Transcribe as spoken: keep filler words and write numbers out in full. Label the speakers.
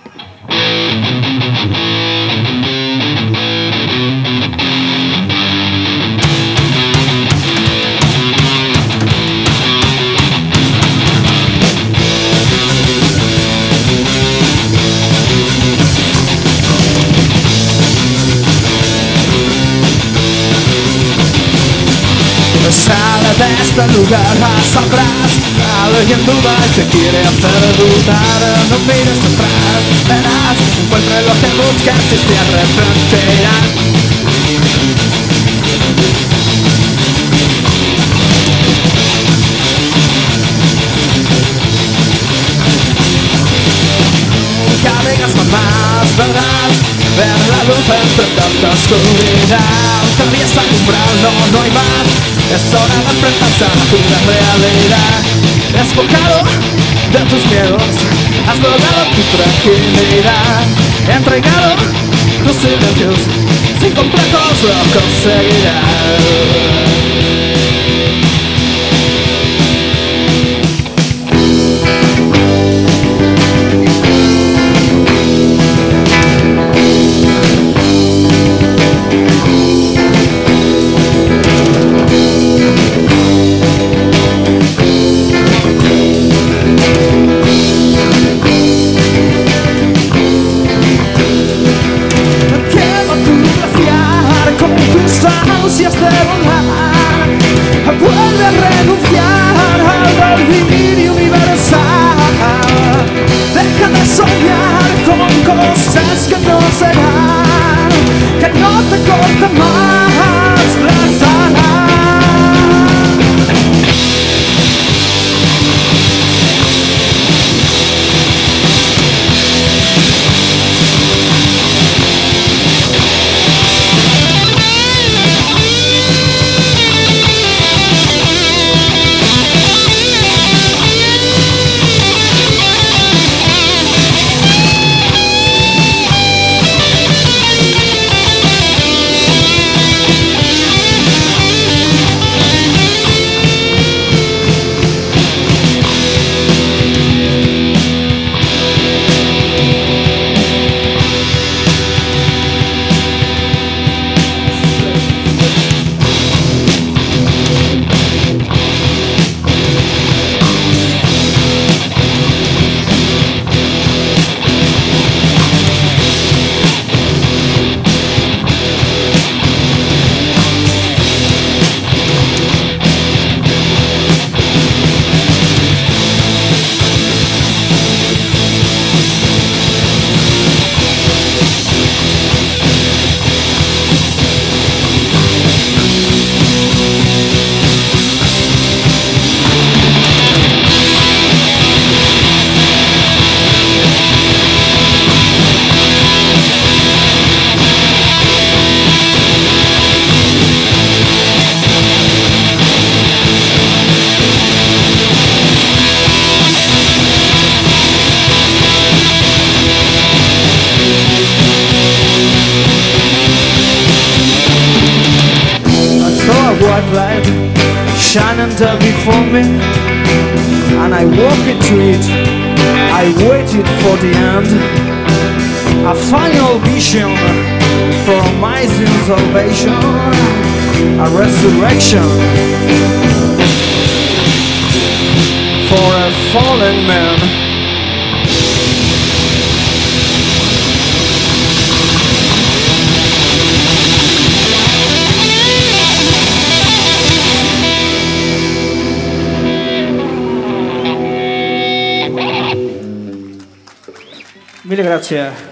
Speaker 1: Sale de este lugar, sabrás, alguien duda y te quiere hacer dudar. No mires atrás, verás, encuentre lo que buscas y se arrepentirán. Nunca digas jamás, verás, ver la luz entre tanta oscuridad. Atraviesa el umbral, no, no hay más. Es hora de enfrentarse a la cruda realidad. Despojado de tus miedos, has logrado tu tranquilidad. Entregado tus silencios, sin complejos lo conseguirás. Ansias de volar, vuelve a renunciar al delirio universal. Deja de soñar con cosas que no serán, que no te corten más las alas. White light shining down before me, and I walk into it. I waited for the end, a final vision for my sin salvation, a resurrection for a fallen man. Mille grazie.